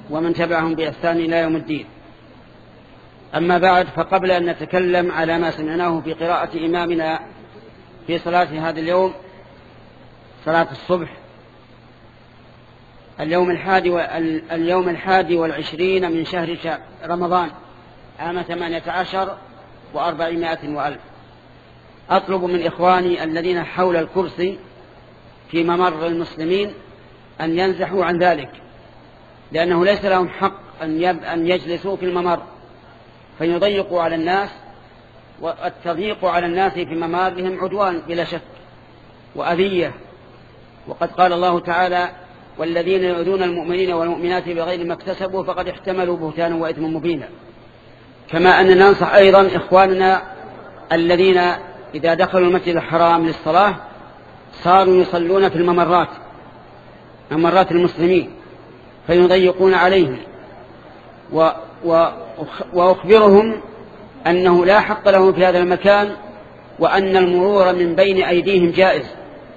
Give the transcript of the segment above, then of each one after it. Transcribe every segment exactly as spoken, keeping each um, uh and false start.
ومن تبعهم بإحسان إلى يوم الدين. أما بعد، فقبل أن نتكلم على ما سمعناه في قراءة إمامنا في صلاة هذا اليوم، صلاة الصبح، اليوم الحادي واليوم الحادي والعشرين من شهر رمضان عام ثمانية عشر وأربعمائة وألف، أطلب من إخواني الذين حول الكرسي في ممر المسلمين أن ينزحوا عن ذلك، لأنه ليس لهم حق أن يجلسوا في الممر فيضيقوا على الناس، والتضييق على الناس في ممارهم عدوان بلا شك وأذية. وقد قال الله تعالى: والذين يؤذون المؤمنين والمؤمنات بغير ما اكتسبوا فقد احتملوا بهتانا وإثما مبينا. كما أننا ننصح أيضا إخواننا الذين إذا دخلوا المسجد الحرام للصلاة صاروا يصلون في الممرات ممرات المسلمين فيضيقون عليهم، و و وأخبرهم أنه لا حق لهم في هذا المكان، وأن المرور من بين أيديهم جائز،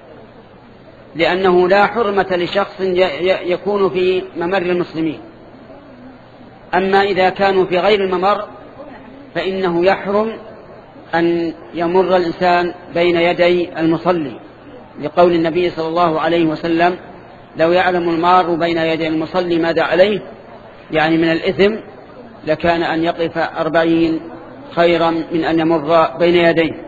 لأنه لا حرمة لشخص يكون في ممر المسلمين. أما إذا كانوا في غير الممر فإنه يحرم أن يمر الإنسان بين يدي المصلي، لقول النبي صلى الله عليه وسلم: لو يعلم المار بين يدي المصلي ماذا عليه، يعني من الإثم، لكان أن يقف أربعين خيرا من أن يمر بين يديه.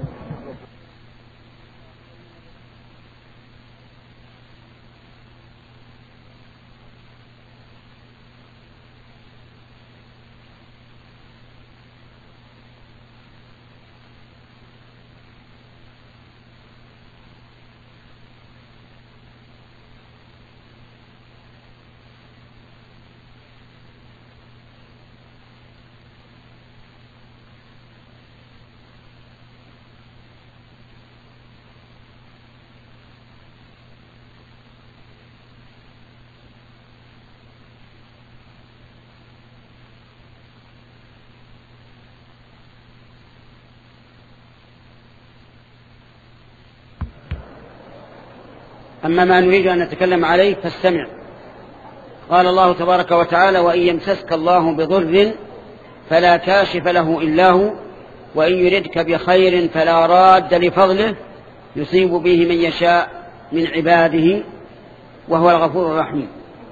أما ما نريد أن نتكلم عليه فاستمع. قال الله تبارك وتعالى: وإن يمسسك الله بضر فلا كاشف له إلا هو، وإن يردك بخير فلا راد لفضله، يصيب به من يشاء من عباده وهو الغفور الرحيم.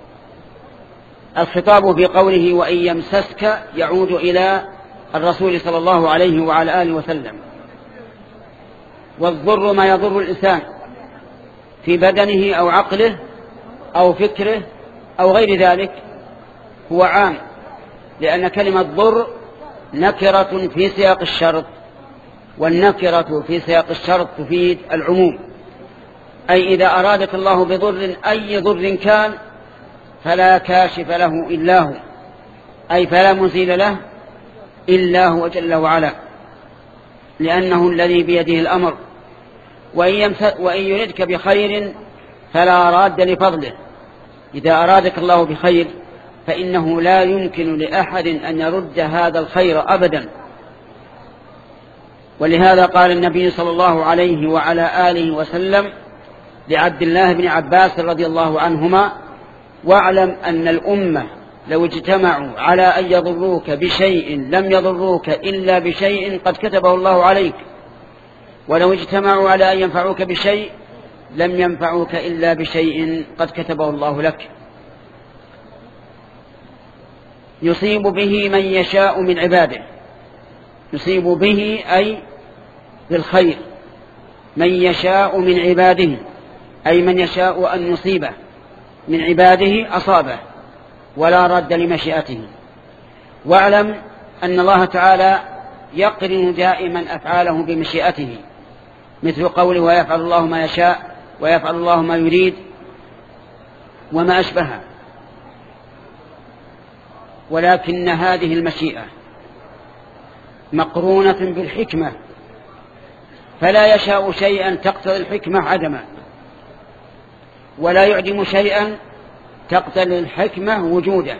الخطاب في قوله وإن يمسسك يعود إلى الرسول صلى الله عليه وعلى آله وسلم. والضر ما يضر الإنسان في بدنه أو عقله أو فكره أو غير ذلك هو عام، لأن كلمة ضر نكرة في سياق الشرط، والنكرة في سياق الشرط تفيد العموم. أي إذا أرادك الله بضر أي ضر كان فلا كاشف له إلا هو، أي فلا مزيل له إلا هو جل وعلا، لأنه الذي بيده الأمر. وإن يردك بخير فلا راد لفضله، إذا أرادك الله بخير فإنه لا يمكن لأحد أن يرد هذا الخير أبدا. ولهذا قال النبي صلى الله عليه وعلى آله وسلم لعبد الله بن عباس رضي الله عنهما: واعلم أن الأمة لو اجتمعوا على أن يضروك بشيء لم يضروك إلا بشيء قد كتبه الله عليك، ولو اجتمعوا على أن ينفعوك بشيء لم ينفعوك إلا بشيء قد كتبه الله لك. يصيب به من يشاء من عباده، يصيب به أي بالخير من يشاء من عباده، أي من يشاء أن يصيبه من عباده أصابه ولا رد لمشيئته. واعلم أن الله تعالى يقرن دائما أفعاله بمشيئته، مثل قوله: ويفعل الله ما يشاء ويفعل الله ما يريد وما أشبهه. ولكن هذه المشيئة مقرونة بالحكمة، فلا يشاء شيئا تقتضي الحكمة عدما، ولا يعدم شيئا تقتضي الحكمة وجوده.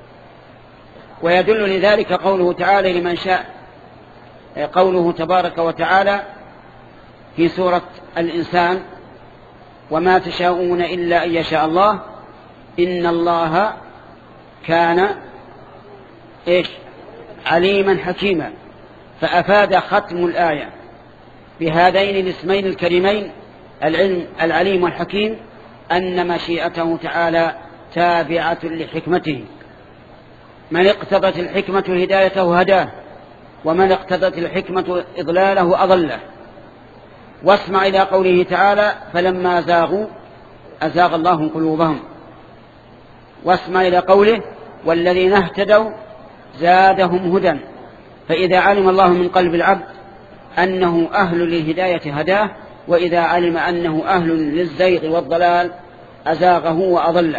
ويدل لذلك قوله تعالى لمن شاء، قوله تبارك وتعالى في سورة الإنسان: وما تشاءون إلا أن يشاء الله إن الله كان إيش عليما حكيما. فأفاد ختم الآية بهذين الاسمين الكريمين العلم العليم والحكيم أن مشيئته تعالى تابعة لحكمته. من اقتضت الحكمة هدايته هداه، ومن اقتضت الحكمة إضلاله أضله. واسمع إلى قوله تعالى فلما زاغوا أزاغ الله قلوبهم. واسمع إلى قوله والذين اهتدوا زادهم هدى. فإذا علم الله من قلب العبد أنه أهل للهداية هداه، وإذا علم أنه أهل للزيغ والضلال أزاغه وأضله.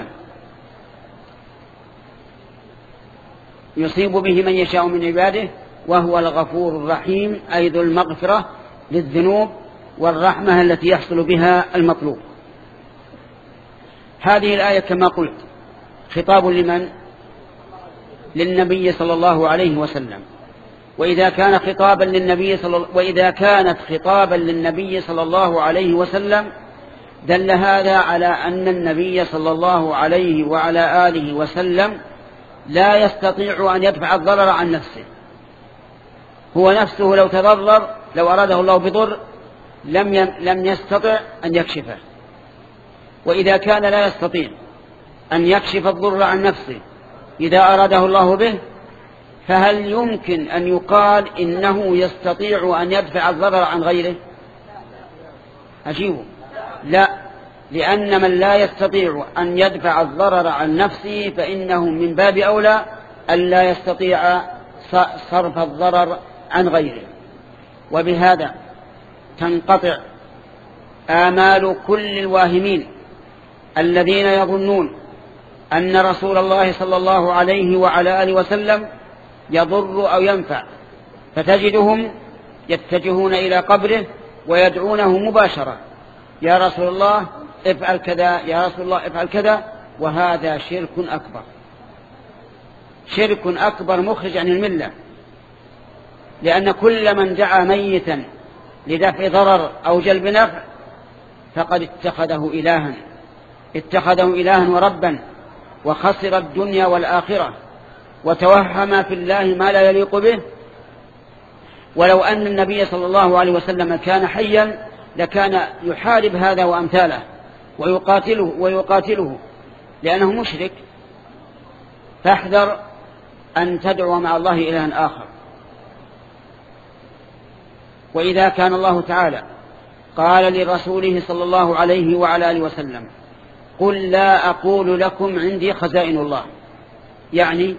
يصيب به من يشاء من عباده وهو الغفور الرحيم، أي ذو المغفرة للذنوب والرحمة التي يحصل بها المطلوب. هذه الآية كما قلت خطاب لمن؟ للنبي صلى الله عليه وسلم. وإذا كان خطابا للنبي صلى وإذا كانت خطابا للنبي صلى الله عليه وسلم دل هذا على أن النبي صلى الله عليه وعلى آله وسلم لا يستطيع أن يدفع الضرر عن نفسه. هو نفسه لو تضرر، لو أراده الله بضر لم لم يستطع أن يكشفه. وإذا كان لا يستطيع أن يكشف الضر عن نفسه إذا أراده الله به، فهل يمكن أن يقال إنه يستطيع أن يدفع الضرر عن غيره؟ أجيبه لا، لأن من لا يستطيع أن يدفع الضرر عن نفسه فإنه من باب أولى أن لا يستطيع صرف الضرر عن غيره. وبهذا تنقطع آمال كل الواهمين الذين يظنون أن رسول الله صلى الله عليه وعلى آله وسلم يضر أو ينفع، فتجدهم يتجهون إلى قبره ويدعونه مباشرة: يا رسول الله افعل كذا، يا رسول الله افعل كذا. وهذا شرك أكبر، شرك أكبر مخرج عن الملة. لأن كل من دعا ميتا لدفع ضرر أو جلب نفع فقد اتخذه إلها، اتخذه إلها وربا، وخسر الدنيا والآخرة، وتوهم في الله ما لا يليق به. ولو أن النبي صلى الله عليه وسلم كان حيا لكان يحارب هذا وأمثاله ويقاتله ويقاتله لأنه مشرك. فاحذر أن تدعو مع الله إلها آخر. وإذا كان الله تعالى قال لرسوله صلى الله عليه وعلى آله وسلم: قل لا أقول لكم عندي خزائن الله، يعني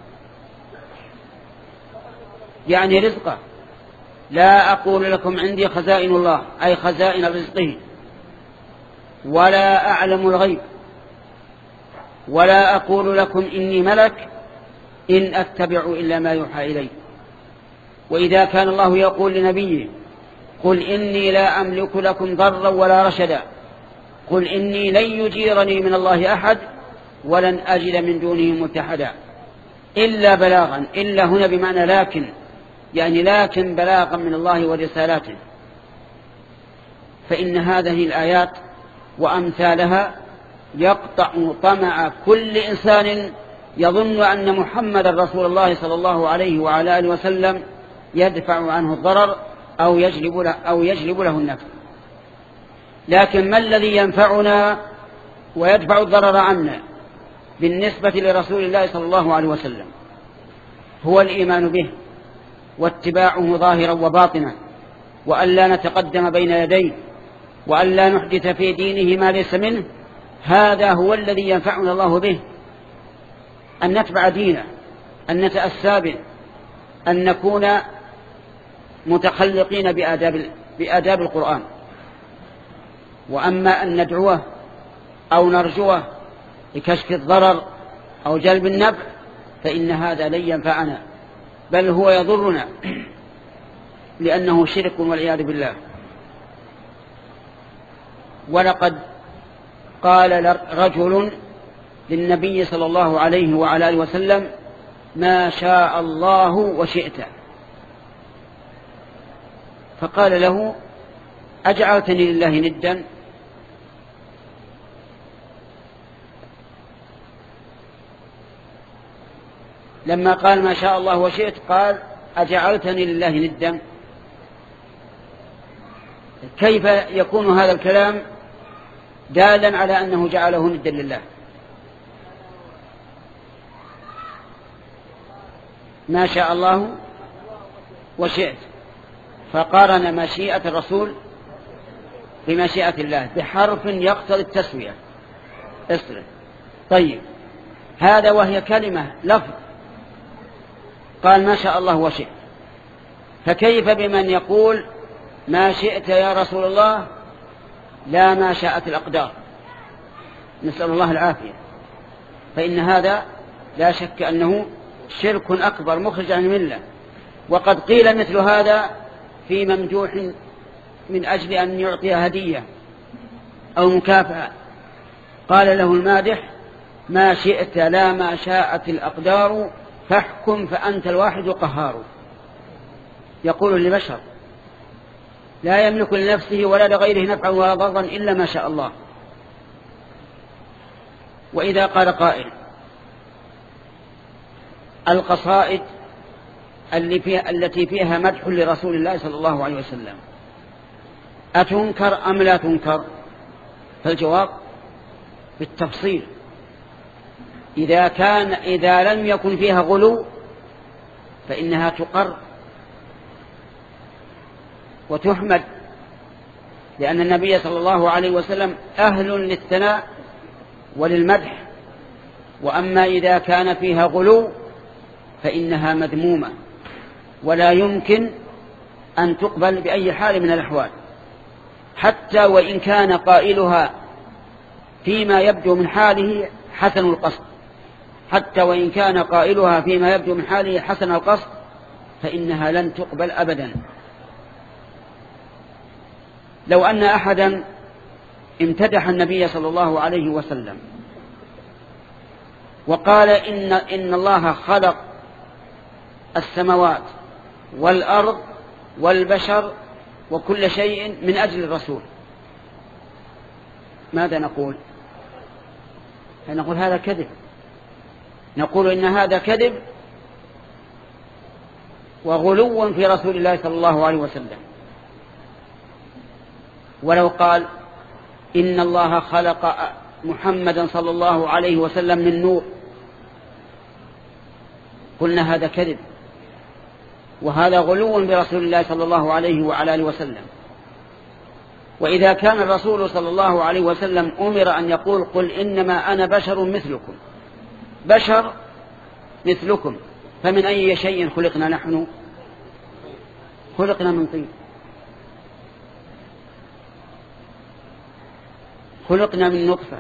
يعني رزقه. لا أقول لكم عندي خزائن الله أي خزائن رزقه، ولا أعلم الغيب، ولا أقول لكم إني ملك إن أتبع إلا ما يوحى إلي. وإذا كان الله يقول لنبيه: قل إني لا أملك لكم ضرا ولا رشدا، قل إني لن يجيرني من الله أحد ولن أجد من دونه ملتحدا، إلا بلاغا. إلا هنا بمعنى لكن، يعني لكن بلاغا من الله ورسالاته. فإن هذه الآيات وأمثالها يقطع طمع كل إنسان يظن أن محمد رسول الله صلى الله عليه وعلى آله وسلم يدفع عنه الضرر أو يجلب له, أو يجلب له النفع. لكن ما الذي ينفعنا ويدفع الضرر عنا بالنسبة لرسول الله صلى الله عليه وسلم؟ هو الإيمان به واتباعه ظاهرا وباطنا، وأن لا نتقدم بين يديه، وأن لا نحدث في دينه ما ليس منه. هذا هو الذي ينفعنا الله به، أن نتبع دينه، أن نتأسى به، أن نكون متخلقين بآداب, بآداب القرآن. وأما أن ندعوه أو نرجوه لكشف الضرر أو جلب النفع فإن هذا لن ينفعنا، بل هو يضرنا، لأنه شرك والعياذ بالله. ولقد قال رجل للنبي صلى الله عليه وعلى آله وسلم: ما شاء الله وشئت. فقال له: أجعلتني لله ندا؟ لما قال ما شاء الله وشئت قال أجعلتني لله ندا؟ كيف يكون هذا الكلام دالا على أنه جعله ندا لله؟ ما شاء الله وشئت، فقارن مشيئة الرسول بمشيئة الله بحرف يقتضي التسوية. اصرف. طيب، هذا وهي كلمة لفظ، قال ما شاء الله وشئت، فكيف بمن يقول ما شئت يا رسول الله لا ما شاءت الأقدار؟ نسأل الله العافية. فإن هذا لا شك أنه شرك أكبر مخرج عن الملة. وقد قيل مثل هذا في ممدوح من أجل أن يعطي هدية أو مكافأة، قال له المادح ما شئت لا ما شاءت الأقدار فاحكم فأنت الواحد قهار. يقول لبشر لا يملك لنفسه ولا لغيره نفعا ولا ضرا إلا ما شاء الله. وإذا قال قائل القصائد اللي فيها التي فيها مدح لرسول الله صلى الله عليه وسلم أتنكر أم لا تنكر؟ فالجواب بالتفصيل. إذا كان إذا لم يكن فيها غلو فإنها تقر وتحمد، لأن النبي صلى الله عليه وسلم أهل للثناء وللمدح. وأما إذا كان فيها غلو فإنها مذمومة ولا يمكن أن تقبل بأي حال من الأحوال، حتى وإن كان قائلها فيما يبدو من حاله حسن القصد حتى وإن كان قائلها فيما يبدو من حاله حسن القصد فإنها لن تقبل أبدا. لو أن أحدا امتدح النبي صلى الله عليه وسلم وقال إن, إن الله خلق السماوات والأرض والبشر وكل شيء من أجل الرسول، ماذا نقول؟ نقول هذا كذب، نقول إن هذا كذب وغلو في رسول الله صلى الله عليه وسلم. ولو قال إن الله خلق محمدا صلى الله عليه وسلم من نور قلنا هذا كذب وهذا غلو برسول الله صلى الله عليه وعلى آله وسلم. وإذا كان الرسول صلى الله عليه وسلم أمر أن يقول قل إنما أنا بشر مثلكم، بشر مثلكم، فمن أي شيء خلقنا نحن؟ خلقنا من طين، خلقنا من نطفة.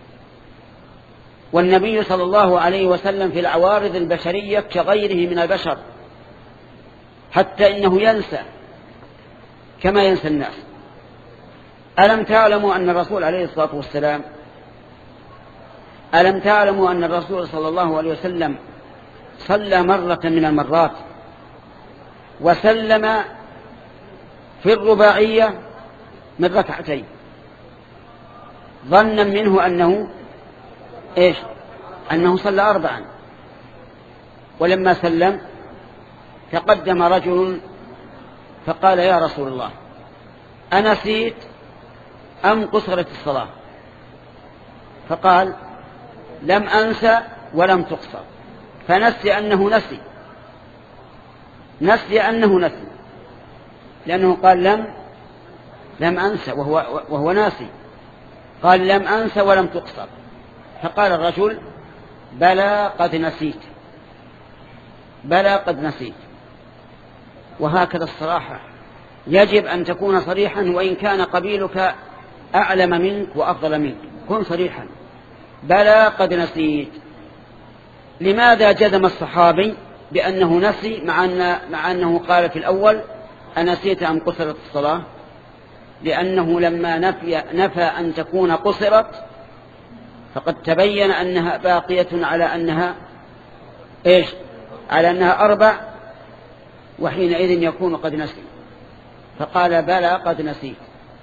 والنبي صلى الله عليه وسلم في العوارض البشرية كغيره من البشر، حتى إنه ينسى كما ينسى الناس. ألم تعلموا أن الرسول عليه الصلاة والسلام ألم تعلموا أن الرسول صلى الله عليه وسلم صلى مرة من المرات وسلم في الرباعية من ركعتين ظنا منه أنه إيش؟ أنه صلى أربعا، ولما سلم تقدم رجل فقال يا رسول الله أنسيت أم قصرت الصلاة؟ فقال لم أنسى ولم تقصر، فنسي أنه نسي نسي أنه نسي لأنه قال لم لم أنسى وهو, وهو ناسي، قال لم أنسى ولم تقصر. فقال الرجل بلى قد نسيت بلى قد نسيت. وهكذا الصراحة يجب أن تكون صريحا، وإن كان قبيلك أعلم منك وأفضل منك كن صريحا، بلى قد نسيت. لماذا جزم الصحابي بأنه نسي مع, أن مع أنه قال في الأول أنسيت أم قصرت الصلاة؟ لأنه لما نفي, نفى أن تكون قصرت فقد تبين أنها باقية على أنها إيش؟ على أنها أربع، وحينئذ يكون قد نسي، فقال بلى قد نسيت.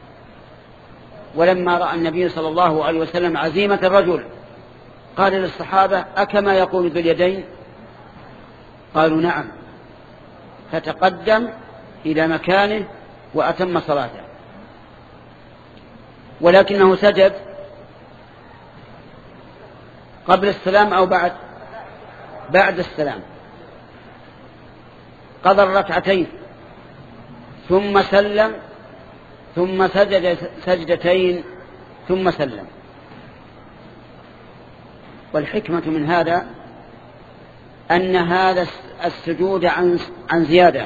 ولما رأى النبي صلى الله عليه وسلم عزيمة الرجل قال للصحابة أكما يقول ذو اليدين؟ قالوا نعم، فتقدم إلى مكانه وأتم صلاته، ولكنه سجد قبل السلام أو بعد بعد السلام، قضى الركعتين ثم سلم ثم سجد سجدتين ثم سلم. والحكمة من هذا أن هذا السجود عن عن زيادة،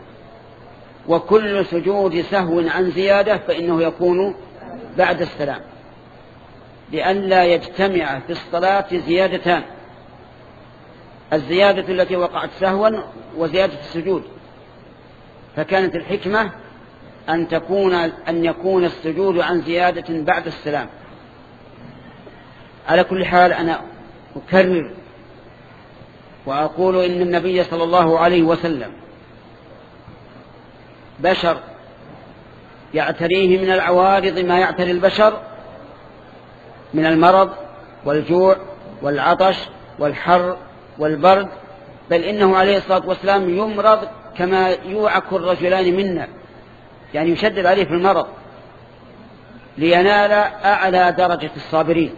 وكل سجود سهو عن زيادة فإنه يكون بعد السلام، لئلا يجتمع في الصلاة زيادتان، الزيادة التي وقعت سهوا وزيادة السجود. فكانت الحكمة أن تكون أن يكون السجود عن زيادة بعد السلام. على كل حال أنا أكرر وأقول إن النبي صلى الله عليه وسلم بشر يعتريه من العوارض ما يعتري البشر من المرض والجوع والعطش والحر والبرد، بل إنه عليه الصلاة والسلام يمرض كما يوعك الرجلان منا، يعني يشدد عليه في المرض لينال أعلى درجة الصابرين،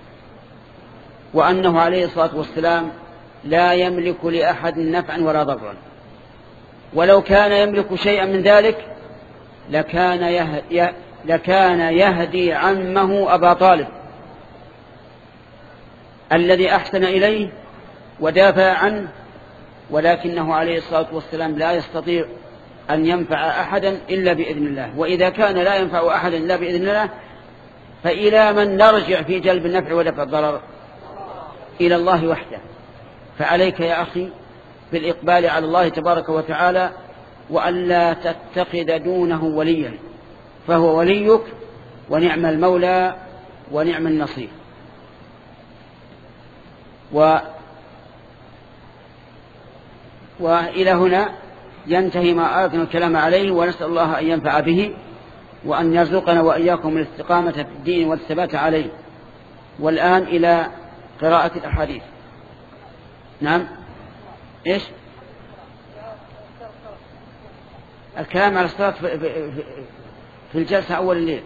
وأنه عليه الصلاة والسلام لا يملك لأحد نفعا ولا ضرا، ولو كان يملك شيئا من ذلك لكان يهدي, لكان يهدي عمه أبا طالب الذي أحسن إليه ودافع عنه، ولكنه عليه الصلاة والسلام لا يستطيع أن ينفع أحدا إلا بإذن الله، وإذا كان لا ينفع أحدا إلا بإذن الله فإلى من نرجع في جلب النفع ودفع الضرر؟ إلى الله وحده. فعليك يا أخي بالإقبال على الله تبارك وتعالى، وألا تتخذ دونه وليا، فهو وليك ونعم المولى ونعم النصير. و وإلى هنا ينتهي ما أردنا الكلام عليه، ونسأل الله أن ينفع به وأن يرزقنا وإياكم الاستقامة في الدين والثبات عليه. والآن إلى قراءة الأحاديث. نعم، إيش الكلام على الصلاة في الجلسة أول الليل،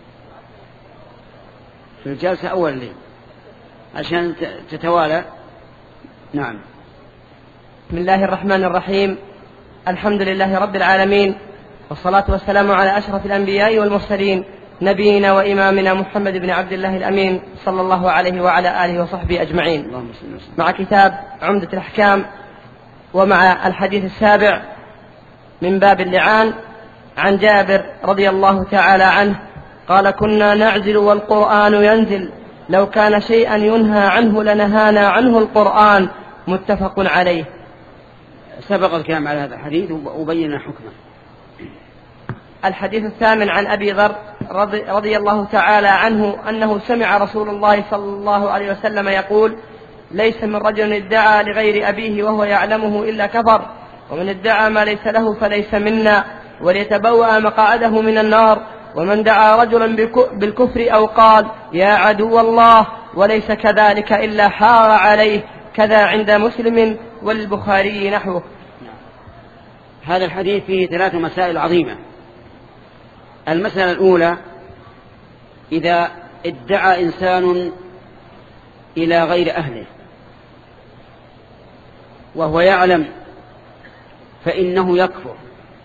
في الجلسة أول الليل عشان تتوالى. نعم. بسم الله الرحمن الرحيم، الحمد لله رب العالمين، والصلاة والسلام على أشرف الأنبياء والمرسلين، نبينا وإمامنا محمد بن عبد الله الأمين صلى الله عليه وعلى آله وصحبه أجمعين. مع كتاب عمدة الأحكام ومع الحديث السابع من باب اللعان، عن جابر رضي الله تعالى عنه قال: كنا نعزل والقرآن ينزل، لو كان شيئا ينهى عنه لنهانا عنه القرآن، متفق عليه. سبق الكلام على هذا الحديث وبين حكمه. الحديث الثامن عن أبي ذر رضي, رضي الله تعالى عنه أنه سمع رسول الله صلى الله عليه وسلم يقول: ليس من رجل ادعى لغير أبيه وهو يعلمه إلا كفر، ومن ادعى ما ليس له فليس منا، وليتبوأ مقعده من النار. ومن دعا رجلا بالكفر أو قال يا عدو الله وليس كذلك إلا حار عليه، كذا عند مسلم والبخاري نحوه. هذا الحديث فيه ثلاث مسائل عظيمة. المسألة الأولى: إذا ادعى إنسان إلى غير أهله وهو يعلم فإنه يكفر.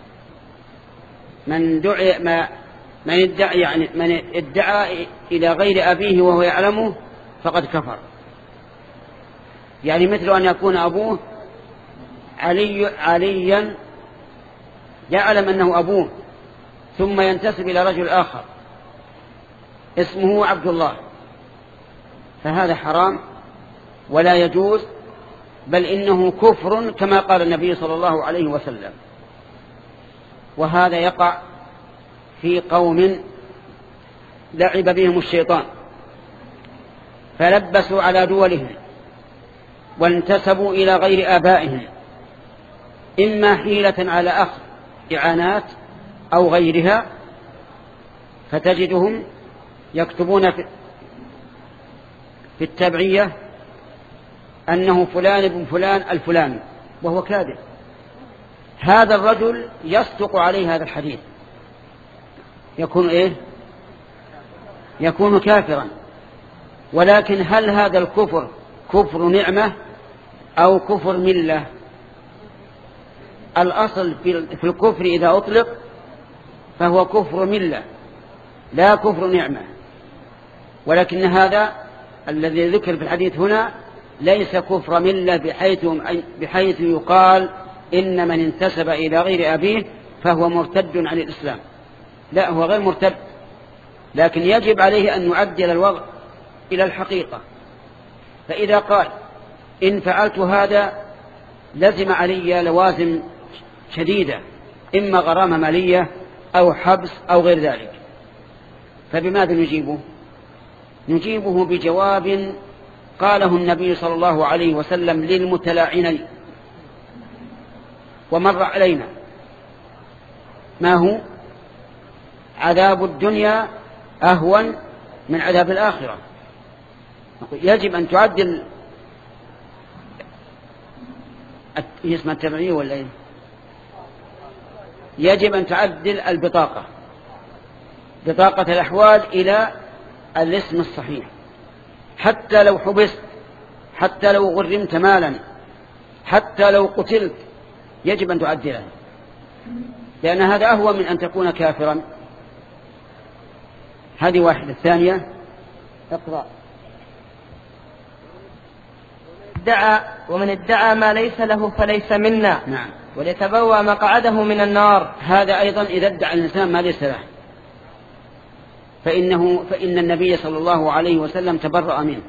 من دعي ما من ادعى يعني من ادعى إلى غير أبيه وهو يعلمه فقد كفر. يعني مثل أن يكون أبوه علي عليا يعلم أنه أبوه، ثم ينتسب إلى رجل آخر اسمه عبد الله، فهذا حرام ولا يجوز، بل إنه كفر كما قال النبي صلى الله عليه وسلم. وهذا يقع في قوم لعب بهم الشيطان فلبسوا على دولهم وانتسبوا إلى غير آبائهم، إما حيلة على أخذ إعانات أو غيرها، فتجدهم يكتبون في التبعية أنه فلان ابن فلان الفلاني، وهو كاذب. هذا الرجل يصدق عليه هذا الحديث يكون إيه؟ يكون كافرا. ولكن هل هذا الكفر كفر نعمة أو كفر ملة؟ الأصل في الكفر إذا أطلق فهو كفر ملة لا كفر نعمة. ولكن هذا الذي ذكر في الحديث هنا ليس كفر ملة بحيث, بحيث يقال إن من انتسب إلى غير أبيه فهو مرتد عن الإسلام. لا، هو غير مرتد، لكن يجب عليه أن يعدل الوضع إلى الحقيقة. فإذا قال إن فعلت هذا لزم علي لوازم شديدة، إما غرامة مالية أو حبس أو غير ذلك، فبماذا نجيبه؟ نجيبه بجواب قاله النبي صلى الله عليه وسلم للمتلاعنين ومر علينا، ما هو؟ عذاب الدنيا أهون من عذاب الآخرة. يجب أن تعدل اسم التبعية ولا إيه؟ يجب أن تعدل البطاقة، بطاقة الأحوال إلى الاسم الصحيح، حتى لو حبست، حتى لو غرمت مالا، حتى لو قتلت، يجب أن تعدلها، لأن هذا أهون من أن تكون كافرا. هذه واحدة. الثانية اقرأ. ادعى ومن ادعى ما ليس له فليس منا. نعم. وليتبوأ مقعده من النار. هذا أيضا إذا ادعى الإنسان ما ليس له فإنه فإن النبي صلى الله عليه وسلم تبرأ منه.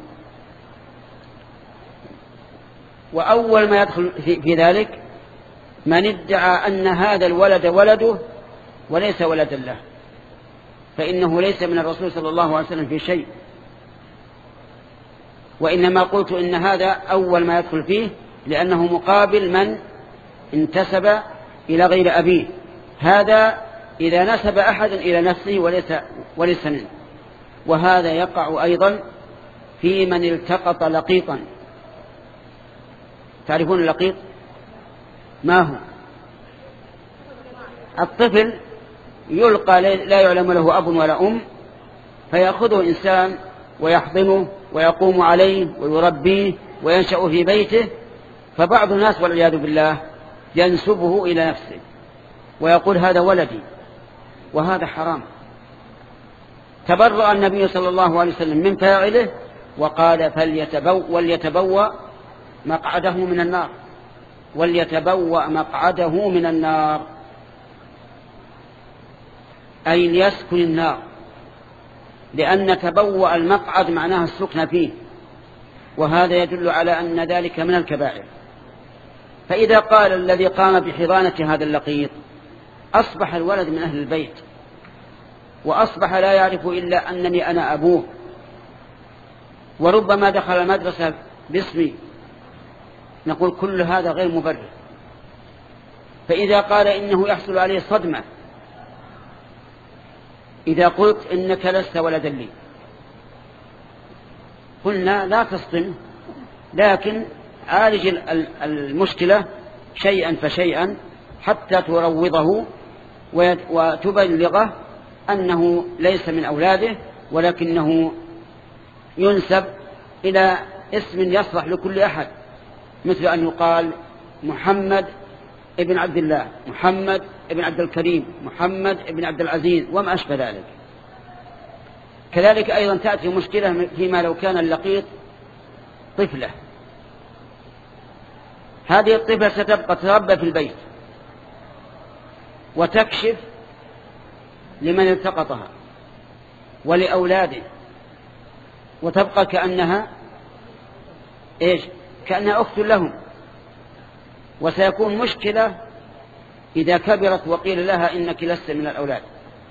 وأول ما يدخل في ذلك من ادعى أن هذا الولد ولده وليس ولدا له، فإنه ليس من الرسول صلى الله عليه وسلم في شيء. وإنما قلت إن هذا أول ما يدخل فيه لأنه مقابل من انتسب إلى غير أبيه. هذا إذا نسب أحد إلى نفسه وليس, وليس منه. وهذا يقع أيضا في من التقط لقيطا. تعرفون اللقيط ما هو؟ الطفل يلقى لا يعلم له أب ولا أم، فيأخذه إنسان ويحضنه ويقوم عليه ويربيه وينشأ في بيته. فبعض الناس والعياذ بالله ينسبه إلى نفسه ويقول هذا ولدي، وهذا حرام. تبرأ النبي صلى الله عليه وسلم من فاعله وقال فليتبوأ وليتبوأ مقعده من النار، وليتبوأ مقعده من النار، أي ليسكن النار، لأن تبوأ المقعد معناها السكن فيه، وهذا يدل على أن ذلك من الكبائر. فإذا قال الذي قام بحضانة هذا اللقيط أصبح الولد من أهل البيت، وأصبح لا يعرف إلا أنني أنا أبوه، وربما دخل المدرسة باسمي، نقول كل هذا غير مبرر. فإذا قال إنه يحصل عليه صدمة إذا قلت إنك لست ولدا لي، قلنا لا تصدم، لكن عالج المشكلة شيئا فشيئا حتى تروضه وتبلغه أنه ليس من أولاده، ولكنه ينسب إلى اسم يصلح لكل أحد، مثل أن يقال محمد ابن عبد الله، محمد ابن عبد الكريم، محمد ابن عبد العزيز، وما أشبه ذلك. كذلك أيضا تأتي مشكلة فيما لو كان اللقيط طفلة، هذه الطفلة ستبقى تربى في البيت وتكشف لمن التقطها ولأولاده، وتبقى كأنها إيش؟ كأنها أخت لهم. وسيكون مشكلة إذا كبرت وقيل لها إنك لست من الأولاد،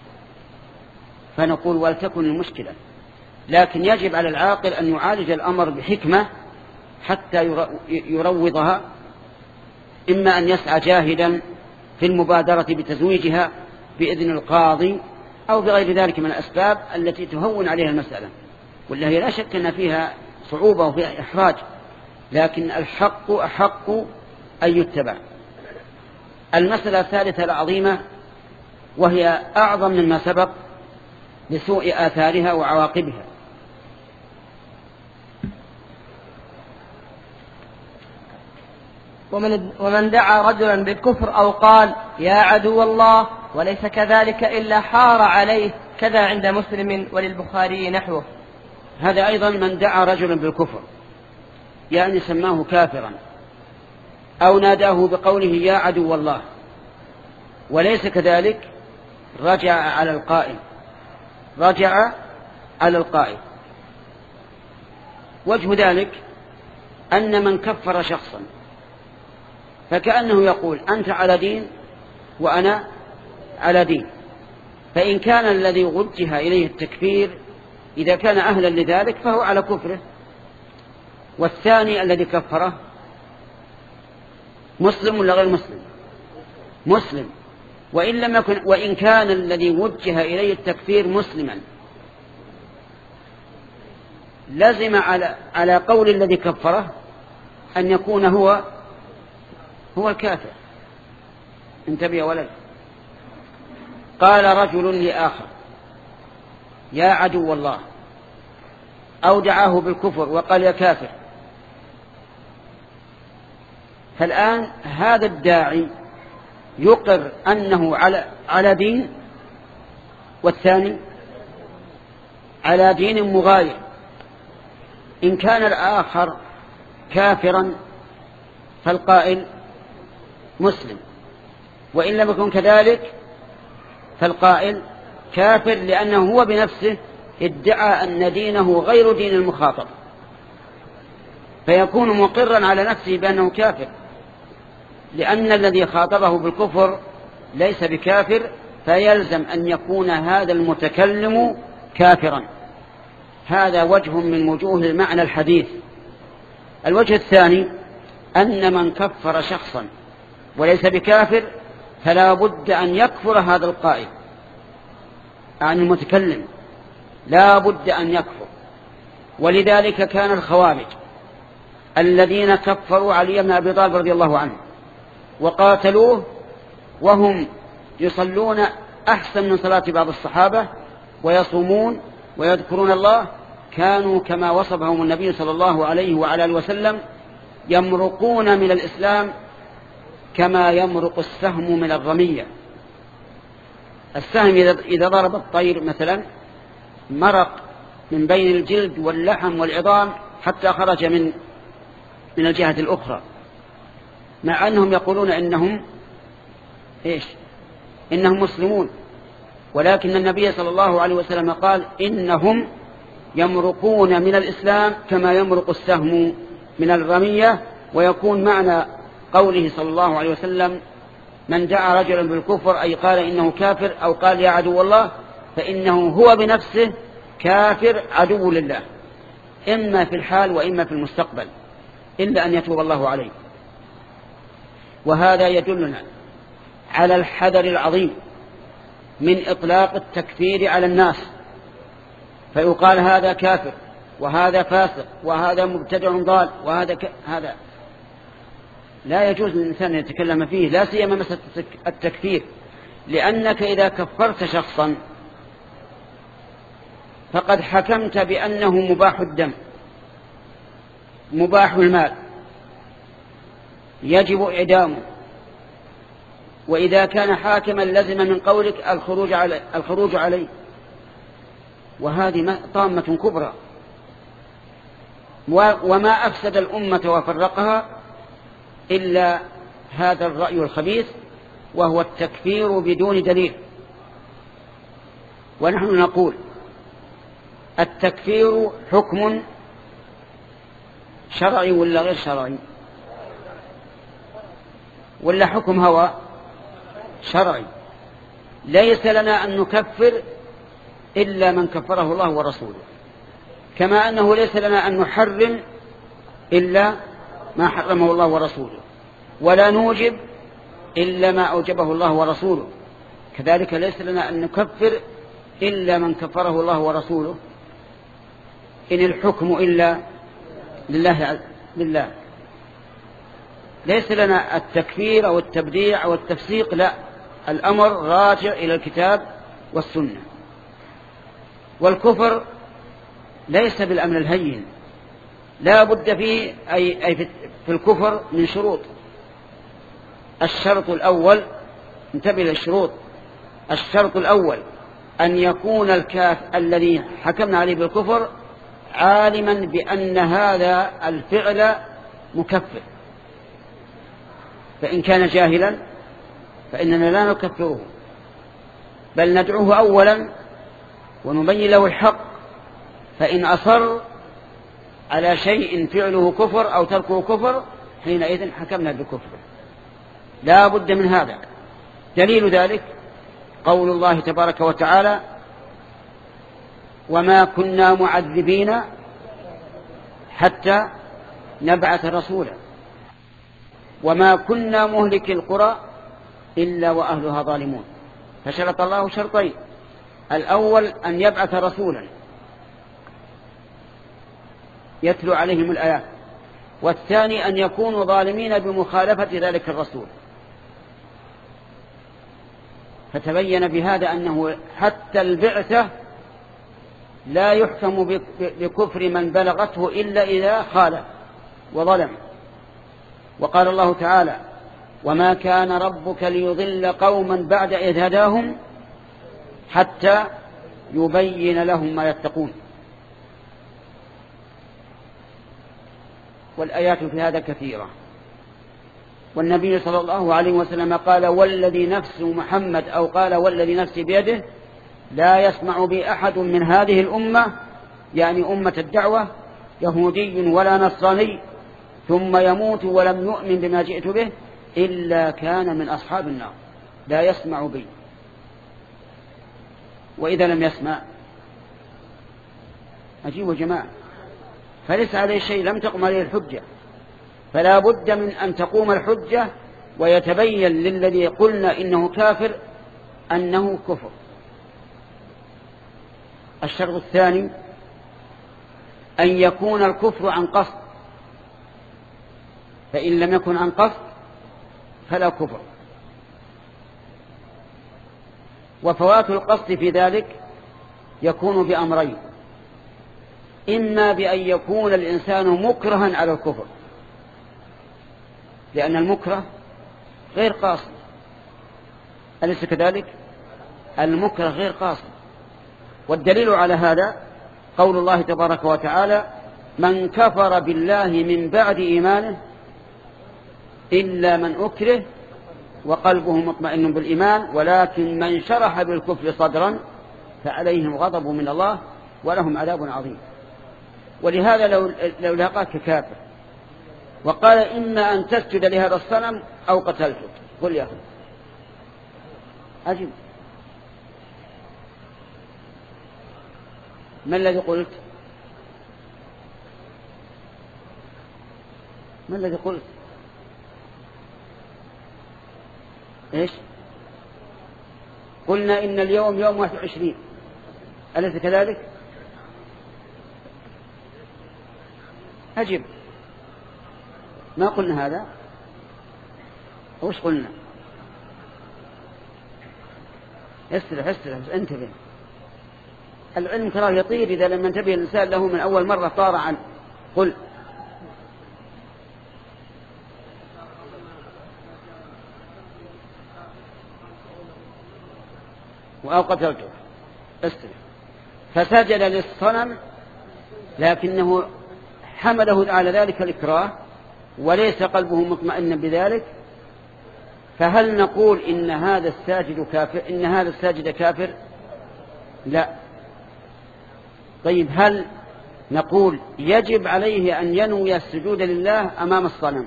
فنقول ولتكن المشكلة. لكن يجب على العاقل أن يعالج الأمر بحكمة حتى يروضها، إما أن يسعى جاهدا في المبادرة بتزويجها بإذن القاضي أو بغير ذلك من الأسباب التي تهون عليها المسألة، والله لا شك أن فيها صعوبة وفيها إحراج، لكن الحق أحق أن يتبع. المسألة الثالثة العظيمة وهي أعظم مما سبق لسوء آثارها وعواقبها، ومن, ومن دعا رجلا بالكفر أو قال يا عدو الله وليس كذلك إلا حار عليه، كذا عند مسلم وللبخاري نحوه. هذا أيضا من دعا رجلا بالكفر، يعني سماه كافرا أو ناداه بقوله يا عدو الله وليس كذلك، رجع على القائل رجع على القائل وجه ذلك أن من كفر شخصا فكأنه يقول أنت على دين وأنا على دين، فإن كان الذي وجه إليه التكفير إذا كان أهلا لذلك فهو على كفره، والثاني الذي كفره مسلم ولا غير مسلم؟ مسلم. وإن لم يكن وإن كان الذي وجه إليه التكفير مسلما لزم على على قول الذي كفره أن يكون هو هو الكافر. انتبه يا ولد. قال رجل لآخر يا عدو الله أو دعاه بالكفر وقال يا كافر، فالآن هذا الداعي يقر أنه على على دين والثاني على دين مغاير. إن كان الآخر كافرا فالقائل مسلم، وإن لم يكن كذلك فالقائل كافر، لأنه هو بنفسه ادعى أن دينه غير دين المخاطب، فيكون مقرا على نفسه بأنه كافر، لأن الذي خاطبه بالكفر ليس بكافر، فيلزم أن يكون هذا المتكلم كافرا. هذا وجه من وجوه المعنى الحديث. الوجه الثاني أن من كفر شخصا وليس بكافر فلا بد أن يكفر هذا القائل عن المتكلم، لا بد أن يكفر. ولذلك كان الخوارج الذين كفروا علي بن أبي طالب رضي الله عنه وقاتلوه وهم يصلون أحسن من صلاة بعض الصحابة ويصومون ويذكرون الله، كانوا كما وصفهم النبي صلى الله عليه وعلى آله وسلم يمرقون من الإسلام كما يمرق السهم من الرمية. السهم إذا ضرب الطير مثلا مرق من بين الجلد واللحم والعظام حتى خرج من من الجهة الأخرى، مع أنهم يقولون إنهم إيش إنهم مسلمون، ولكن النبي صلى الله عليه وسلم قال إنهم يمرقون من الإسلام كما يمرق السهم من الرمية. ويكون معنى قوله صلى الله عليه وسلم من دعا رجلا بالكفر أي قال إنه كافر أو قال يا عدو الله، فإنه هو بنفسه كافر عدو لله، إما في الحال وإما في المستقبل، إلا أن يتوب الله عليه. وهذا يدلنا على الحذر العظيم من إطلاق التكفير على الناس، فيقال هذا كافر وهذا فاسق وهذا مبتدع ضال وهذا ك... هذا لا يجوز للإنسان أن يتكلم فيه، لا سيما مسألة التكفير، لأنك إذا كفرت شخصا فقد حكمت بأنه مباح الدم مباح المال يجب إعدامه، وإذا كان حاكما لزم من قولك الخروج عليه, الخروج عليه. وهذه طامة كبرى، وما أفسد الأمة وفرقها إلا هذا الرأي الخبيث، وهو التكفير بدون دليل. ونحن نقول التكفير حكم شرعي ولا غير شرعي، ولا حكم هوى شرعي. ليس لنا أن نكفر إلا من كفره الله ورسوله، كما أنه ليس لنا أن نحرم إلا ما حرمه الله ورسوله، ولا نوجب إلا ما أوجبه الله ورسوله. كذلك ليس لنا أن نكفر إلا من كفره الله ورسوله، إن الحكم إلا لله, لله. ليس لنا التكفير أو التبديع أو التفسيق، لا، الأمر راجع إلى الكتاب والسنة. والكفر ليس بالأمر الهين، لا بد فيه أي, أي في الكفر من شروط. الشرط الأول، انتبه للشروط، الشرط الأول أن يكون الكاف الذي حكمنا عليه بالكفر عالما بأن هذا الفعل مكفر، فإن كان جاهلا فإننا لا نكفره، بل ندعوه أولا ونبين له الحق، فإن أصر على شيء فعله كفر أو تركه كفر حينئذ حكمنا بالكفر، لا بد من هذا. دليل ذلك قول الله تبارك وتعالى: وما كنا معذبين حتى نبعث رسولا وما كنا مهلك القرى إلا وأهلها ظالمون. فشرط الله شرطين: الأول أن يبعث رسولا يتلو عليهم الآيات، والثاني أن يكونوا ظالمين بمخالفة ذلك الرسول. فتبين بهذا أنه حتى البعثة لا يحكم بكفر من بلغته إلا إذا خالف وظلم. وقال الله تعالى: وما كان ربك ليضل قوما بعد إذ هداهم حتى يبين لهم ما يتقون. والآيات في هذا كثيرة. والنبي صلى الله عليه وسلم قال: والذي نفس محمد، أو قال: والذي نفسي بيده، لا يسمع بي أحد من هذه الأمة، يعني أمة الدعوة، يهودي ولا نصراني، ثم يموت ولم يؤمن بما جئت به إلا كان من أصحاب النار. لا يسمع بي. وإذا لم يسمع أجيبوا جماعة، فليس عليه شيء، لم تقم عليه الحجة، فلا بد من أن تقوم الحجة ويتبين للذي قلنا إنه كافر أنه كفر. الشرط الثاني أن يكون الكفر عن قصد، فإن لم يكن عن قصد فلا كفر. وفوات القصد في ذلك يكون بأمرين: إما بأن يكون الإنسان مكرها على الكفر، لأن المكره غير قاصد، أليس كذلك؟ المكره غير قاصد. والدليل على هذا قول الله تبارك وتعالى: من كفر بالله من بعد إيمانه إلا من أكره وقلبه مطمئن بالإيمان ولكن من شرح بالكفر صدرا فعليهم غضب من الله ولهم عذاب عظيم. ولهذا لو, لو لقاك كافر وقال: إما أن تسجد لهذا الصنم أو قتلتك، قل يا أخي أجب، ما الذي قلت؟ ما الذي قلت؟ إيش؟ قلنا إن اليوم يوم واحد وعشرين، أليس كذلك؟ أجب، ما قلنا هذا. وش قلنا؟ استرح استرح انتبه، العلم تراه يطير إذا لم ينتبه الإنسان له من أول مرة طار عنه. قل أو قتلته، استرح. فسجد للصنم لكنه حمله على ذلك الإكراه وليس قلبه مطمئنا بذلك، فهل نقول إن هذا الساجد كافر؟ إن هذا الساجد كافر؟ لا. طيب هل نقول يجب عليه أن ينوي السجود لله أمام الصنم؟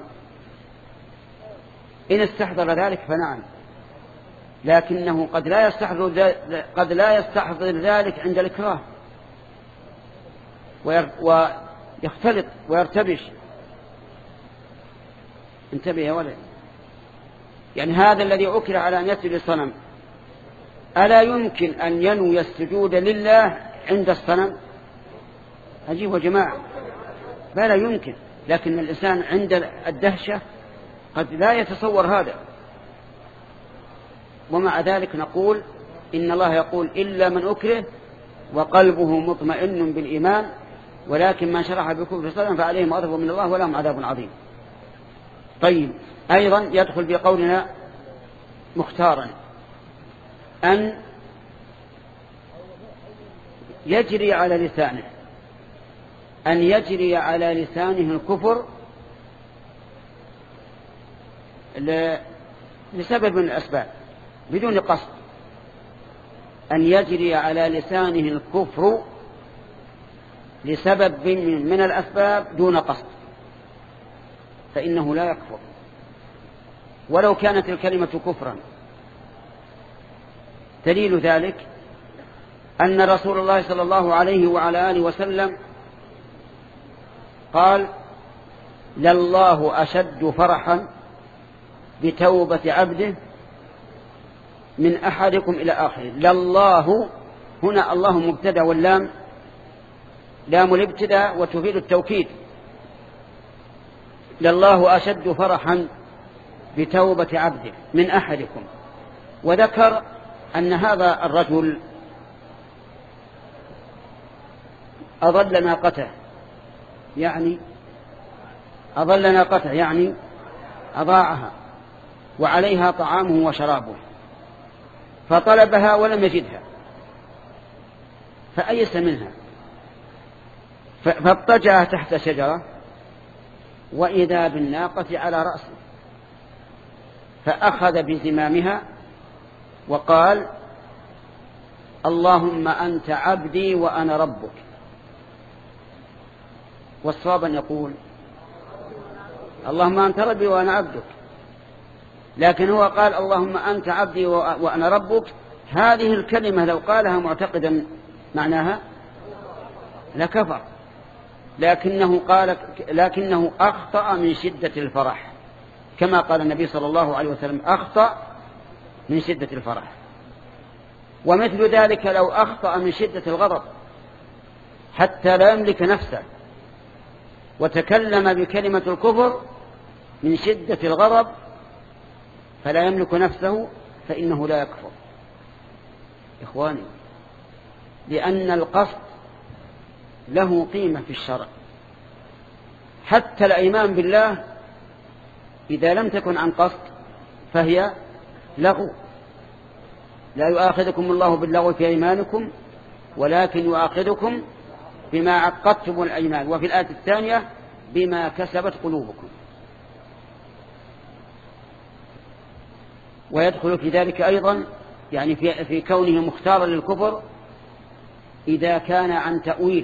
إن استحضر ذلك فنعم، لكنه قد لا يستحضر قد لا يستحضر ذلك عند الإكراه ويختلط ويرتبش. انتبه يا ولد، يعني هذا الذي أكره على أن يسجد للصنم ألا يمكن أن ينوي السجود لله عند الصنم؟ أجيبوا جماعة، بلا يمكن. لكن الإنسان عند الدهشة قد لا يتصور هذا، ومع ذلك نقول إن الله يقول إلا من أكره وقلبه مطمئن بالإيمان ولكن من شرح بكفر صدرا فعليهم غضب من الله ولهم عذاب عظيم. طيب، أيضا يدخل في قولنا مختارا أن يجري على لسانه أن يجري على لسانه الكفر لسبب من الأسباب بدون قصد، أن يجري على لسانه الكفر لسبب من الأسباب دون قصد، فإنه لا يكفر ولو كانت الكلمة كفرا. دليل ذلك أن رسول الله صلى الله عليه وعلى آله وسلم قال: لله أشد فرحا بتوبة عبده من أحدكم إلى آخره. لله هنا الله مبتدأ واللام لام الابتداء وتفيد التوكيد. لله أشد فرحا بتوبة عبده من أحدكم، وذكر أن هذا الرجل أضل ناقته يعني أضل ناقته يعني أضاعها وعليها طعامه وشرابه، فطلبها ولم يجدها فأيس منها، فاضطجع تحت شجرة وإذا بالناقة على رأسه، فأخذ بزمامها وقال: اللهم أنت عبدي وأنا ربك. والصواب أن يقول: اللهم أنت ربي وأنا عبدك، لكن هو قال: اللهم أنت عبدي وأنا ربك. هذه الكلمة لو قالها معتقدا معناها لكفر، لكنه قال لكنه أخطأ من شدة الفرح، كما قال النبي صلى الله عليه وسلم: أخطأ من شدة الفرح. ومثل ذلك لو أخطأ من شدة الغضب حتى لا يملك نفسه وتكلم بكلمة الكفر من شدة الغضب فلا يملك نفسه، فإنه لا يكفر إخواني، لأن القصد له قيمة في الشرع. حتى الأيمان بالله إذا لم تكن عن قصد فهي لغو. لا يؤاخذكم الله باللغو في أيمانكم ولكن يؤاخذكم بما عقدتم الأيمان، وفي الآية الثانية بما كسبت قلوبكم. ويدخل في ذلك أيضا يعني في, في كونه مختارا للكفر إذا كان عن تأويل،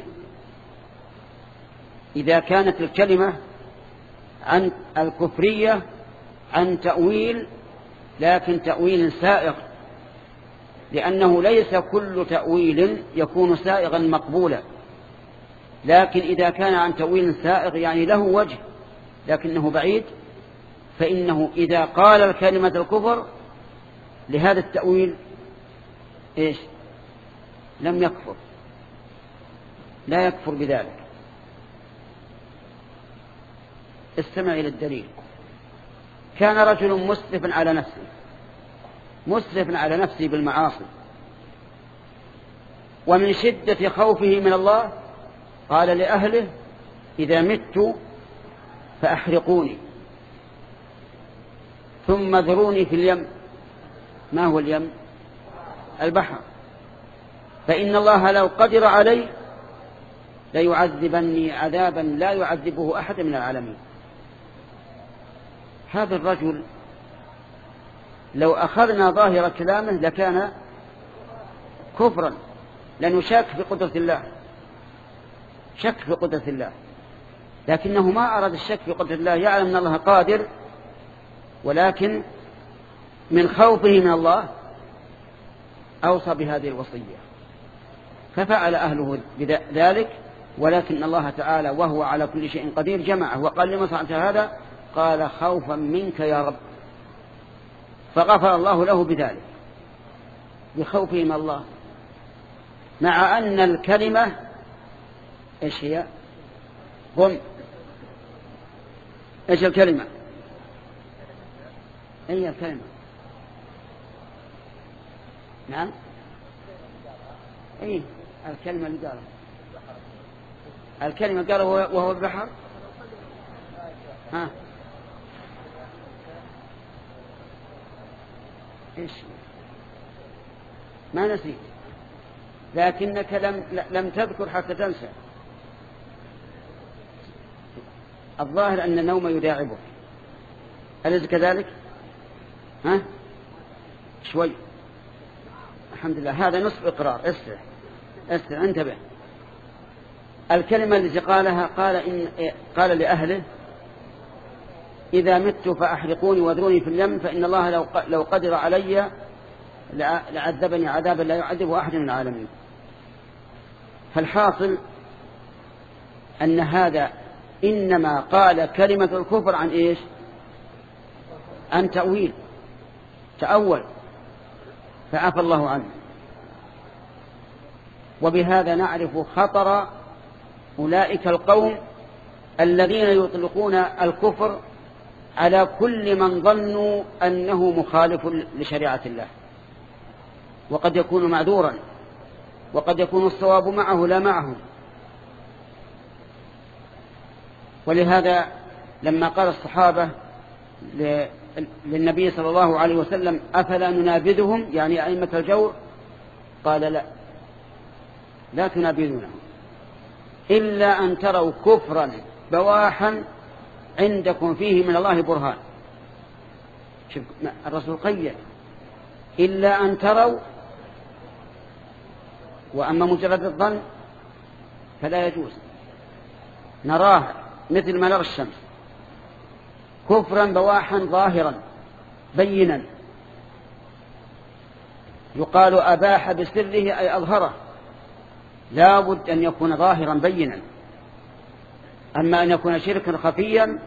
إذا كانت الكلمة عن الكفرية عن تأويل لكن تأويل سائغ، لأنه ليس كل تأويل يكون سائغا مقبولا، لكن إذا كان عن تأويل سائغ يعني له وجه لكنه بعيد، فإنه إذا قال الكلمة الكفر لهذا التأويل إيش؟ لم يكفر، لا يكفر بذلك. استمع إلى الدليل. كان رجل مسرف على نفسه مسرف على نفسه بالمعاصي، ومن شدة خوفه من الله قال لأهله: إذا مت فأحرقوني ثم ذروني في اليم. ما هو اليم؟ البحر. فإن الله لو قدر علي ليعذبني عذابا لا يعذبه أحد من العالمين. هذا الرجل لو أخذنا ظاهر كلامه لكان كفرا، لأنه شك في قدرة الله، شك في قدرة الله، لكنه ما أراد الشك في قدرة الله، يعلم أن الله قادر، ولكن من خوفه من الله أوصى بهذه الوصية، ففعل أهله بذلك. ولكن الله تعالى وهو على كل شيء قدير جمعه وقال: لما صنعت هذا؟ قال: خوفا منك يا رب. فغفر الله له بذلك بخوفه من الله، مع أن الكلمة إيش هي؟ هم إيش الكلمة؟ أي الكلمة؟ نعم أي الكلمة اللي قالها الكلمة قالها وهو البحر. ها إيش ما نسيت لكنك لم لم تذكر حتى تنسى. الظاهر أن النوم يداعبك، أليس كذلك؟ ها شوي الحمد لله، هذا نصف إقرار. استرح استرح انتبه. الكلمة التي قالها قال إن قال لأهله إذا مت فأحرقوني واذروني في اليم فإن الله لو لو قدر علي لعذبني عذابا لا يعذبه أحد من العالمين. فالحاصل أن هذا إنما قال كلمة الكفر عن إيش؟ عن تأويل، تأول فعفى الله عنه. وبهذا نعرف خطر أولئك القوم الذين يطلقون الكفر على كل من ظنوا أنه مخالف لشريعة الله، وقد يكون معذورا وقد يكون الصواب معه لا معه. ولهذا لما قال الصحابة للنبي صلى الله عليه وسلم أفلا ننابذهم يعني أئمة الجور، قال لا لا تنابذونهم إلا أن تروا كفرا بواحا عندكم فيه من الله برهان. شوف الرسول قيد إلا أن تروا، وأما مجرد الظن فلا يجوز. نراه مثل ما نرى الشمس كفرا بواحا ظاهرا بينا، يقال أباح بسره أي أظهره، لا بد أن يكون ظاهرا بينا. أما أن يكون شركا خفيا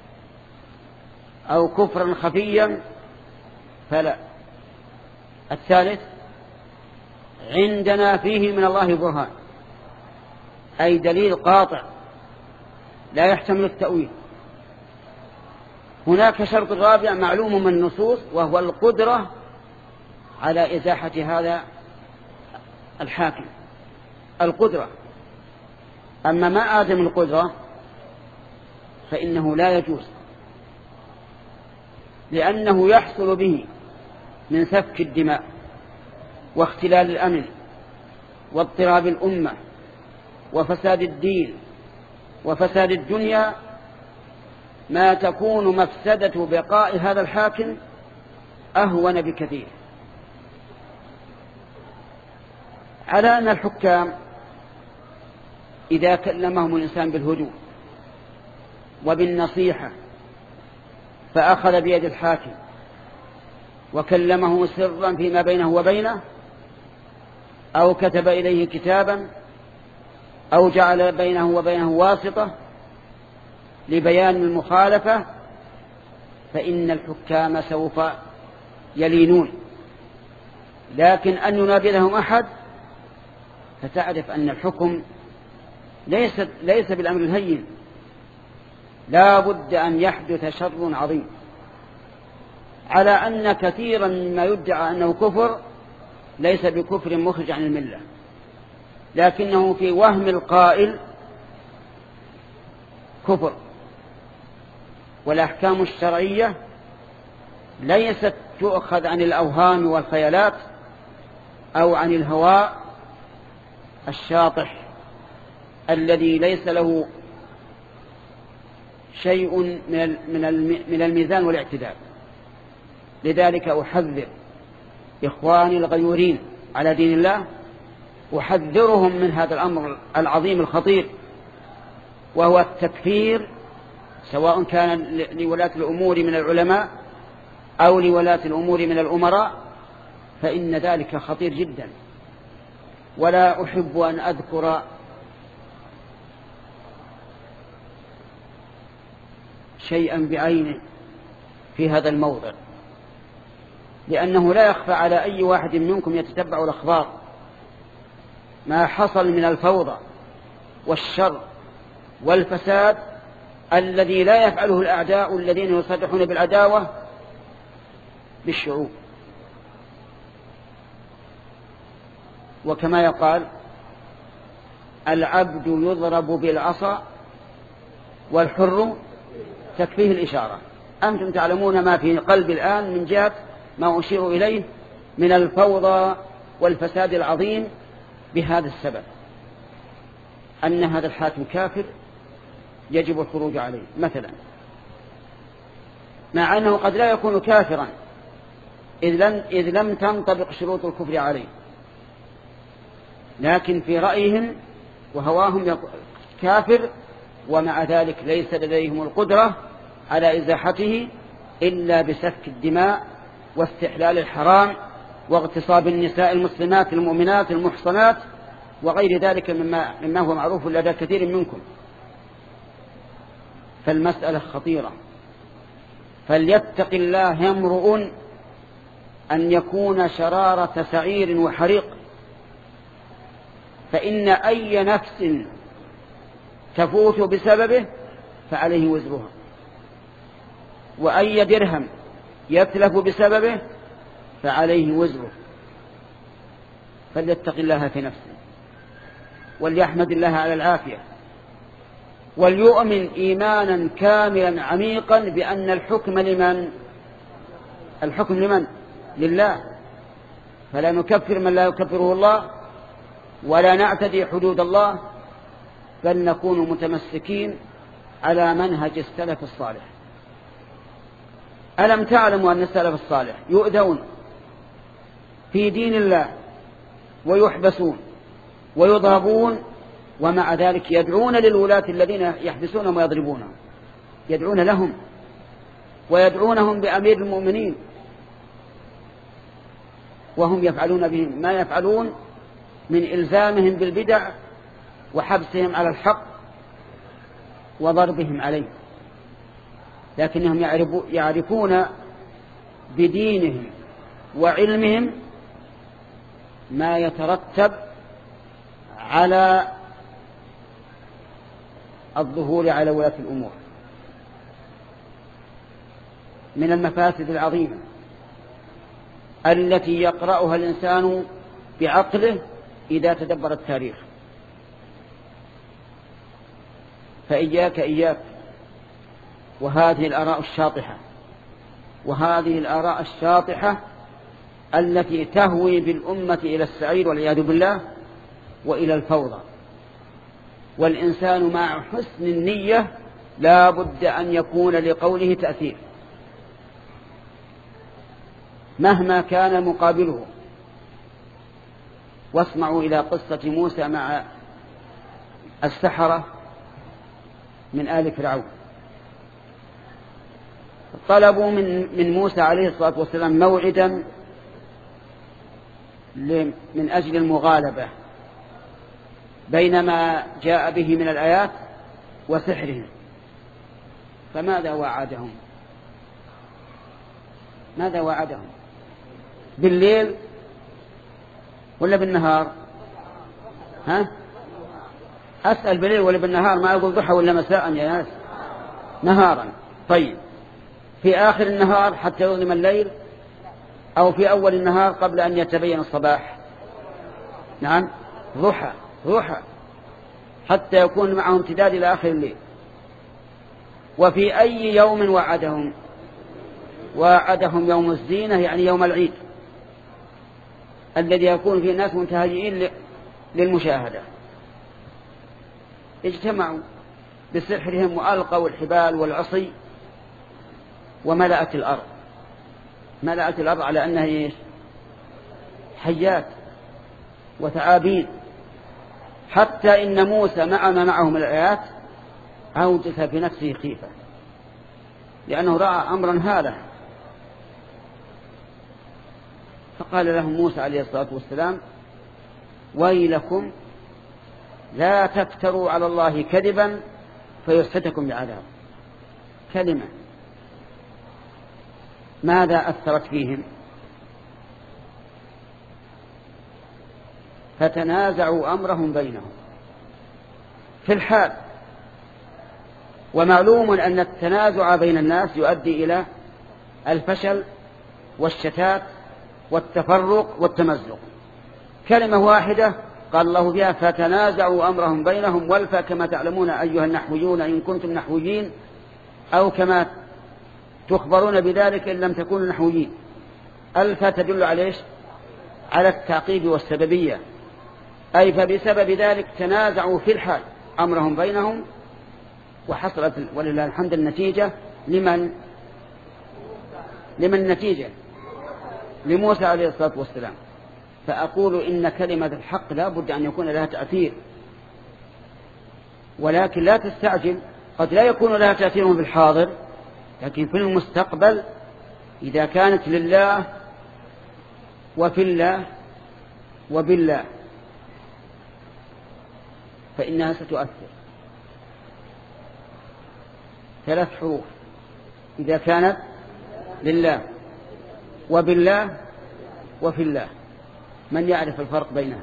أو كفرا خفيا فلا. الثالث عندنا فيه من الله برهان أي دليل قاطع لا يحتمل التأويل. هناك شرط رابع معلوم من النصوص وهو القدرة على إزاحة هذا الحاكم، القدرة. أما ما آدم القدرة فإنه لا يجوز، لأنه يحصل به من سفك الدماء واختلال الأمن واضطراب الأمة وفساد الدين وفساد الدنيا ما تكون مفسدة بقاء هذا الحاكم أهون بكثير. على أن الحكام إذا كلمهم الإنسان بالهدوء وبالنصيحة فأخذ بيد الحاكم وكلمه سرا فيما بينه وبينه أو كتب إليه كتابا أو جعل بينه وبينه واسطة لبيان المخالفة، فإن الحكام سوف يلينون. لكن أن ينابذهم أحد فتعرف أن الحكم ليس, ليس بالأمر الهين، لا بد أن يحدث شر عظيم. على أن كثيرا مما يدعى أنه كفر ليس بكفر مخرج عن الملة، لكنه في وهم القائل كفر. والأحكام الشرعية ليست تؤخذ عن الأوهام والخيالات أو عن الهواء الشاطح الذي ليس له شيء من الميزان والاعتدال. لذلك أحذر إخواني الغيورين على دين الله، أحذرهم من هذا الأمر العظيم الخطير، وهو التكفير، سواء كان لولاة الأمور من العلماء أو لولاة الأمور من الأمراء، فإن ذلك خطير جدا. ولا أحب أن أذكر شيئا بعينه في هذا الموضع، لأنه لا يخفى على أي واحد منكم يتتبع الأخبار ما حصل من الفوضى والشر والفساد الذي لا يفعله الأعداء الذين يصرحون بالعداوة بالشعوب. وكما يقال العبد يضرب بالعصا والحر تكفيه الإشارة. أنتم تعلمون ما في قلب الآن من جهة ما أشير إليه من الفوضى والفساد العظيم بهذا السبب، أن هذا الحاكم كافر يجب الخروج عليه مثلا، مع أنه قد لا يكون كافرا إذ لم, إذ لم تنطبق شروط الكفر عليه، لكن في رأيهم وهواهم كافر، ومع ذلك ليس لديهم القدرة على إزاحته إلا بسفك الدماء واستحلال الحرام واغتصاب النساء المسلمات المؤمنات المحصنات وغير ذلك مما, مما هو معروف لدى كثير منكم. فالمسألة خطيرة، فليتق الله امرؤ أن يكون شرارة سعير وحريق، فإن أي نفس تفوت بسببه فعليه وزرها، وأي درهم يتلف بسببه فعليه وزره. فليتق الله في نفسه وليحمد الله على العافية، وليؤمن إيمانا كاملا عميقا بأن الحكم لمن؟ الحكم لمن؟ لله، فلا نكفر من لا يكفره الله ولا نعتدي حدود الله، بل نكون متمسكين على منهج السلف الصالح. ألم تعلموا أن السلف الصالح يؤذون في دين الله ويحبسون ويضربون، ومع ذلك يدعون للولاة الذين يحبسونهم ويضربونهم، يدعون لهم ويدعونهم بأمير المؤمنين، وهم يفعلون بهم ما يفعلون من إلزامهم بالبدع وحبسهم على الحق وضربهم عليه، لكنهم يعرفون بدينهم وعلمهم ما يترتب على الظهور على ولاة الأمور من المفاسد العظيمة التي يقرأها الإنسان بعقله إذا تدبر التاريخ. فإياك إياك وهذه الآراء الشاطحة، وهذه الآراء الشاطحة التي تهوي بالأمة إلى السعير والعياذ بالله وإلى الفوضى. والإنسان مع حسن النية لا بد أن يكون لقوله تأثير مهما كان مقابله. واسمعوا إلى قصة موسى مع السحرة من آل فرعون. طلبوا من, من موسى عليه الصلاة والسلام موعدا من أجل المغالبة بينما جاء به من الآيات وسحرهم. فماذا وعدهم؟ ماذا وعدهم؟ بالليل ولا بالنهار؟ ها؟ أسأل بالليل ولا بالنهار؟ ما أقول ضحى ولا مساء يا ناس؟ نهارا. طيب في آخر النهار حتى يظلم الليل، أو في أول النهار قبل أن يتبين الصباح؟ نعم ضحى ضحى حتى يكون معهم امتداد إلى آخر الليل. وفي أي يوم وعدهم؟ وعدهم يوم الزينة، يعني يوم العيد الذي يكون فيه الناس منتهيين للمشاهدة. اجتمعوا بسحرهم وألقوا الحبال والعصي وملأت الأرض، ملأت الأرض على أنها إيش؟ حيات وثعابين، حتى إن موسى مع ما معهم الآيات أوجس في نفسه خيفة، لأنه رأى أمرا هاله. فقال لهم موسى عليه الصلاة والسلام: ويلكم لا تفتروا على الله كذبا فيسحتكم بعذاب. كلمة ماذا أثرت فيهم؟ فتنازعوا أمرهم بينهم في الحال. ومعلوم أن التنازع بين الناس يؤدي إلى الفشل والشتات والتفرق والتمزق. كلمة واحدة قال الله فيها فتنازعوا أمرهم بينهم والفا كما تعلمون أيها النحويون إن كنتم نحويين، أو كما تخبرون بذلك إن لم تكونوا نحويين. الفا تدل على إيش؟ على التعقيب والسببية، أي فبسبب ذلك تنازعوا في الحال أمرهم بينهم، وحصلت ولله الحمد النتيجة لمن لمن النتيجة لموسى عليه الصلاة والسلام. فأقول إن كلمة الحق لا بد أن يكون لها تأثير، ولكن لا تستعجل، قد لا يكون لها تأثير في الحاضر، لكن في المستقبل إذا كانت لله وفي الله وبالله فإنها ستؤثر. ثلاث حروف إذا كانت لله وبالله وفي الله، من يعرف الفرق بينها؟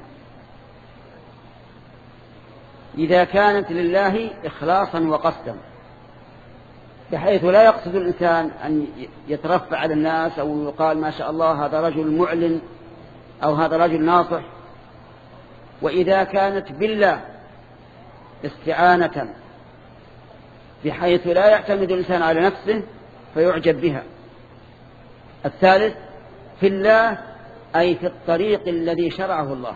إذا كانت لله إخلاصا وقصدا، بحيث لا يقصد الإنسان أن يترفع على الناس أو يقال ما شاء الله هذا رجل معلن أو هذا رجل ناصح. وإذا كانت بالله استعانة، بحيث لا يعتمد الإنسان على نفسه فيعجب بها. الثالث في الله، أي في الطريق الذي شرعه الله.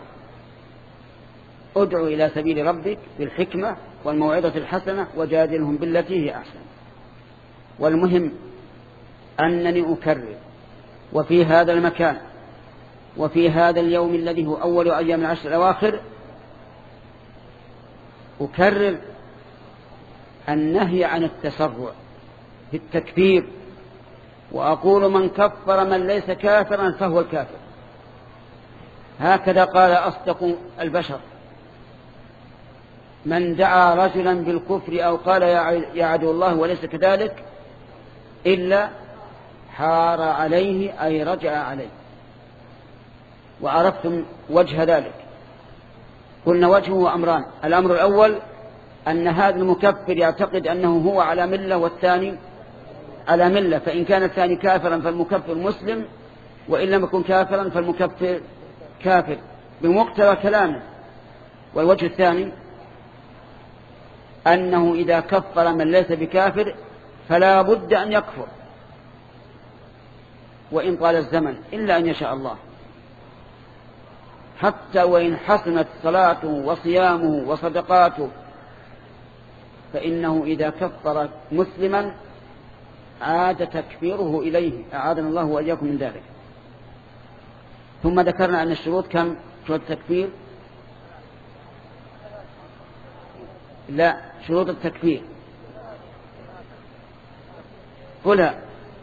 ادعو إلى سبيل ربك بالحكمة والموعظة الحسنة وجادلهم بالتي هي أحسن. والمهم أنني أكرر وفي هذا المكان وفي هذا اليوم الذي هو أول أيام العشر الأواخر أكرر النهي عن التسرع في التكفير، وأقول من كفر من ليس كافرا فهو الكافر. هكذا قال أصدق البشر: من دعا رجلا بالكفر أو قال يا عدو الله وليس كذلك إلا حار عليه، أي رجع عليه. وعرفتم وجه ذلك. قلنا وجهه أمران: الأمر الأول أن هذا المكفر يعتقد أنه هو على ملة والثاني على ملة، فإن كان الثاني كافرا فالمكفر مسلم، وإن لم يكن كافرا فالمكفر كافر بمقتضى كلامه. والوجه الثاني أنه إذا كفر من ليس بكافر فلا بد أن يكفر وإن طال الزمن إلا أن يشاء الله، حتى وإن حسنت صلاته وصيامه وصدقاته، فإنه إذا كفر مسلما عاد تكفيره إليه، أعاذنا الله وإياكم من ذلك. ثم ذكرنا أن الشروط كم؟ شروط التكفير لا شروط التكفير قلها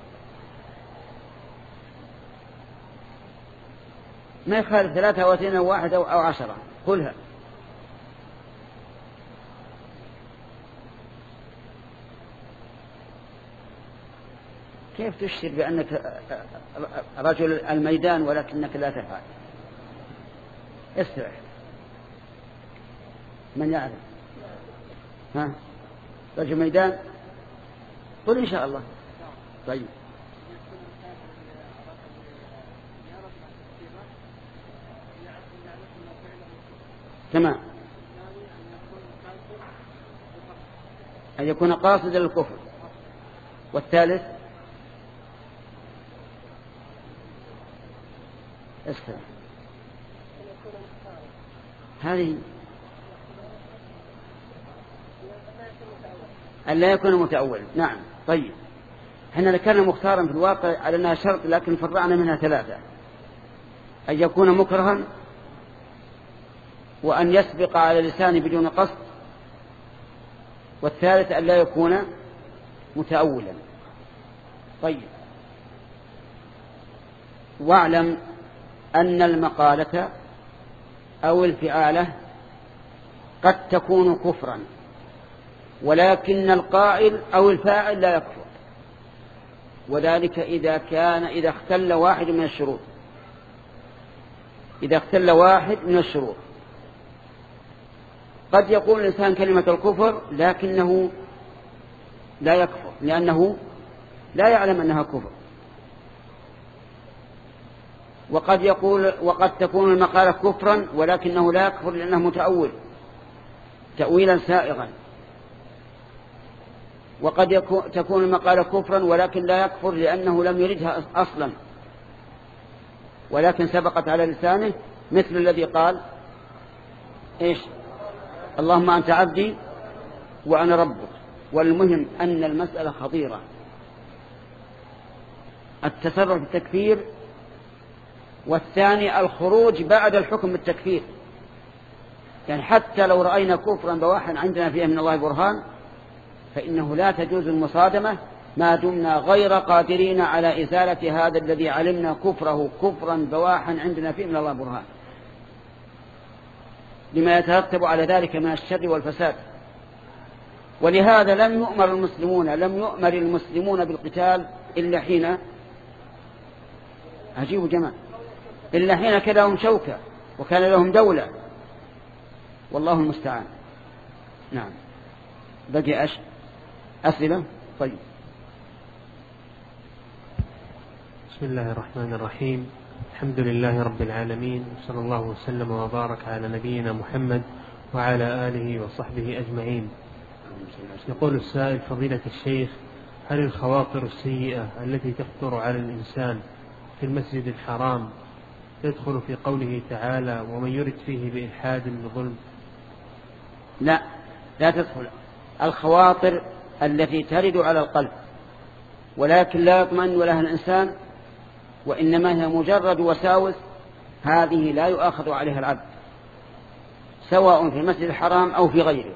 ما يخالف ثلاثة أو اثنين أو واحد أو عشرة، قلها. كيف تشير بأنك رجل الميدان ولكنك لا تفعل؟ استرح. من يعرف؟ ها؟ رجل ميدان؟ قل إن شاء الله. طيب تمام. أن يكون قاصدا للكفر. والثالث استرح. هذه أن لا يكون متأولا. نعم. طيب احنا ذكرنا مختارا في الواقع على أنها شرط، لكن فرعنا منها ثلاثة: أن يكون مكرها، وأن يسبق على لسانه بدون قصد، والثالث أن لا يكون متأولا. طيب واعلم أن المقالة أو الفعالة قد تكون كفرا، ولكن القائل أو الفاعل لا يكفر، وذلك إذا كان إذا اختل واحد من الشروط. إذا اختل واحد من الشروط قد يقول الإنسان كلمة الكفر لكنه لا يكفر لأنه لا يعلم أنها كفر. وقد يقول وقد تكون المقالة كفرا ولكنه لا يكفر لأنه متأول تأويلا سائغا، وقد تكون المقالة كفرا ولكن لا يكفر لأنه لم يردها أصلا ولكن سبقت على لسانه، مثل الذي قال إيش اللهم أنت عبدي وأنا ربك. والمهم أن المسألة خطيرة. التسرع في التكفير، والثاني الخروج بعد الحكم بالتكفير. يعني حتى لو رأينا كفرا بواحا عندنا فيه من الله برهان فإنه لا تجوز المصادمة ما دمنا غير قادرين على إزالة هذا الذي علمنا كفره كفرا بواحا عندنا فيه من الله برهان، لما يترتب على ذلك من الشر والفساد. ولهذا لم يؤمر المسلمون لم يؤمر المسلمون بالقتال إلا حين عجيب جماعة إلا حين كان لهم شوكة وكان لهم دولة، والله المستعان. نعم. بقي أش أسئلة. طيب. بسم الله الرحمن الرحيم. الحمد لله رب العالمين، وصلى الله وسلم وبارك على نبينا محمد وعلى آله وصحبه أجمعين. يقول السائل: فضيلة الشيخ، هل الخواطر السيئة التي تخطر على الإنسان في المسجد الحرام تدخل في قوله تعالى ومن يرد فيه بإلحاد بظلم؟ لا، لا تدخل. الخواطر التي ترد على القلب ولكن لا يطمئن لها الإنسان وإنما هي مجرد وساوس، هذه لا يؤاخذ عليها العبد سواء في المسجد الحرام أو في غيره،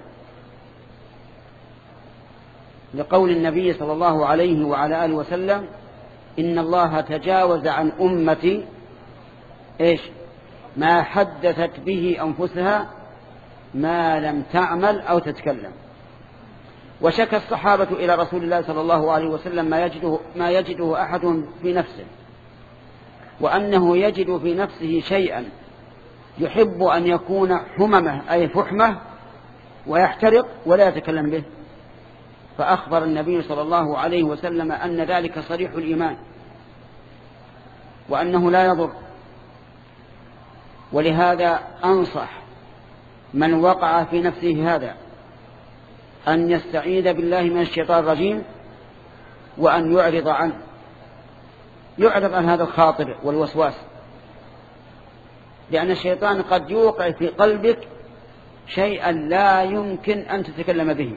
لقول النبي صلى الله عليه وعلى آله وسلم: إن الله تجاوز عن أمتي إيش ما حدثت به أنفسها ما لم تعمل أو تتكلم. وشكى الصحابة إلى رسول الله صلى الله عليه وسلم ما يجده, ما يجده أحد في نفسه، وأنه يجد في نفسه شيئا يحب أن يكون حممه أي فحمه ويحترق ولا يتكلم به، فأخبر النبي صلى الله عليه وسلم أن ذلك صريح الإيمان وأنه لا يضر. ولهذا أنصح من وقع في نفسه هذا أن يستعيذ بالله من الشيطان الرجيم وأن يعرض عنه، يعرض عن هذا الخاطر والوسواس، لأن الشيطان قد يوقع في قلبك شيئا لا يمكن أن تتكلم به.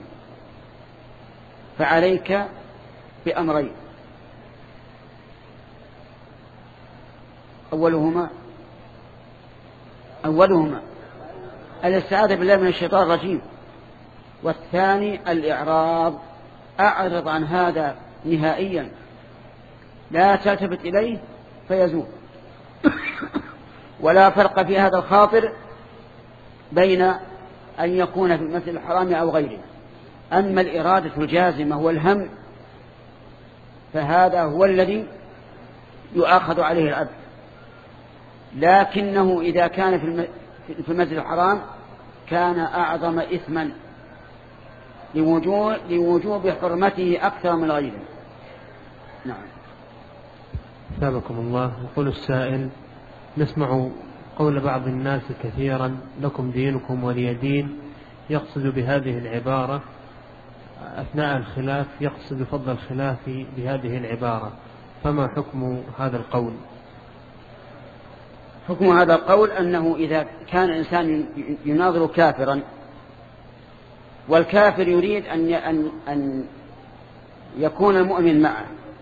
فعليك بأمرين: أولهما أولهما الاستعاذة بالله من الشيطان الرجيم، والثاني الإعراض، أعرض عن هذا نهائيا، لا تلتفت إليه فيزول. ولا فرق في هذا الخاطر بين أن يكون في المسجد الحرام أو غيره. أما الإرادة الجازمة والهم فهذا هو الذي يؤاخذ عليه العبد، لكنه إذا كان في المسجد الحرام كان أعظم إثما لوجوب حرمته أكثر من غيره. نعم. ثابكم الله. يقول السائل: نسمع قول بعض الناس كثيرا لكم دينكم ولي دين، يقصد بهذه العبارة أثناء الخلاف يقصد فضل الخلاف بهذه العبارة، فما حكم هذا القول؟ حكم هذا القول أنه إذا كان إنسان يناظر كافرا والكافر يريد أن أن يكون المؤمن معه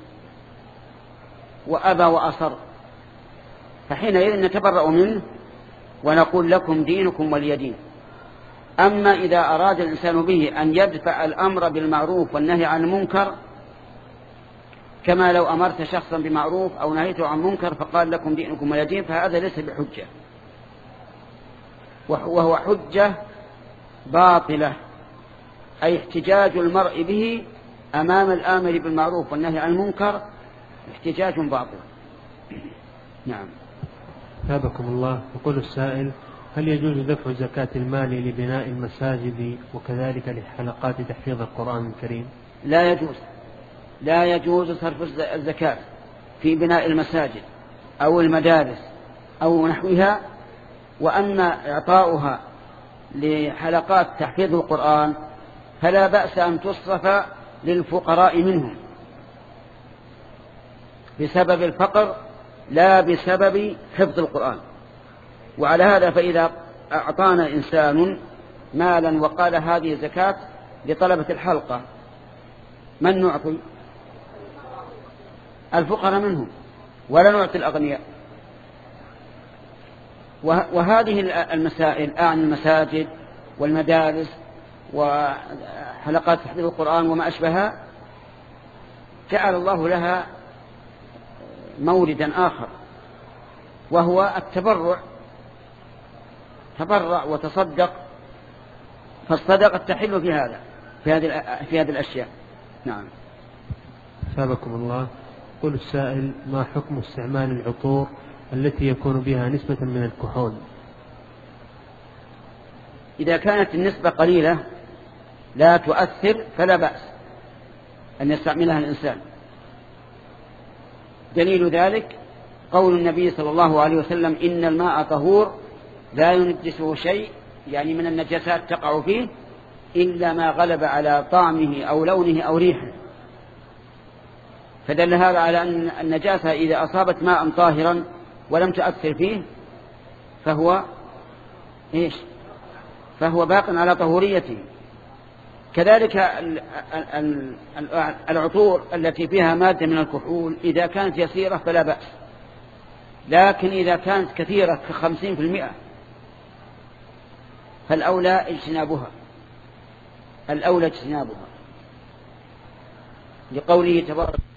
وأبى وأصر، فحينئذ نتبرأ منه ونقول لكم دينكم ولي دين. أما إذا أراد الإنسان به أن يدفع الأمر بالمعروف والنهي عن المنكر، كما لو أمرت شخصا بمعروف أو نهيته عن منكر فقال لكم دينكم ولي دين، فهذا ليس بحجة، وهو حجة باطلة، أي احتجاج المرء به أمام الآمر بالمعروف والنهي عن المنكر احتجاج باطل. نعم. ثابكم الله. يقول السائل: هل يجوز دفع زكاة المال لبناء المساجد وكذلك لحلقات تحفيظ القرآن الكريم؟ لا يجوز، لا يجوز صرف الزكاة في بناء المساجد أو المدارس أو نحوها، وأما إعطاؤها لحلقات تحفيظ القرآن فلا بأس أن تصرف للفقراء منهم بسبب الفقر لا بسبب حفظ القرآن. وعلى هذا فإذا أعطانا إنسان مالا وقال هذه زكاة لطلبة الحلقة، من نعطي؟ الفقراء منهم، ولا نعطي الأغنياء. وهذه المسائل أعني المساجد والمدارس وحلقات تحفيظ القرآن وما أشبهها جعل الله لها موردا آخر، وهو التبرع. تبرع وتصدق، فالصدقة تحل في هذا في هذه في هذه الأشياء. نعم. أثابكم الله. يقول السائل: ما حكم استعمال العطور التي يكون بها نسبة من الكحول؟ إذا كانت النسبة قليلة لا تؤثر فلا بأس أن يستعملها الإنسان. دليل ذلك قول النبي صلى الله عليه وسلم: إن الماء طهور لا ينجسه شيء، يعني من النجاسات تقع فيه إلا ما غلب على طعمه أو لونه أو ريحه. فدل هذا على أن النجاسة إذا أصابت ماء طاهرا ولم تؤثر فيه فهو إيش؟ فهو باق على طهوريته. كذلك العطور التي فيها مادة من الكحول إذا كانت يسيرة فلا بأس، لكن إذا كانت كثيرة كخمسين في المئة فالأولى اجتنابها الأولى اجتنابها لقوله تبارك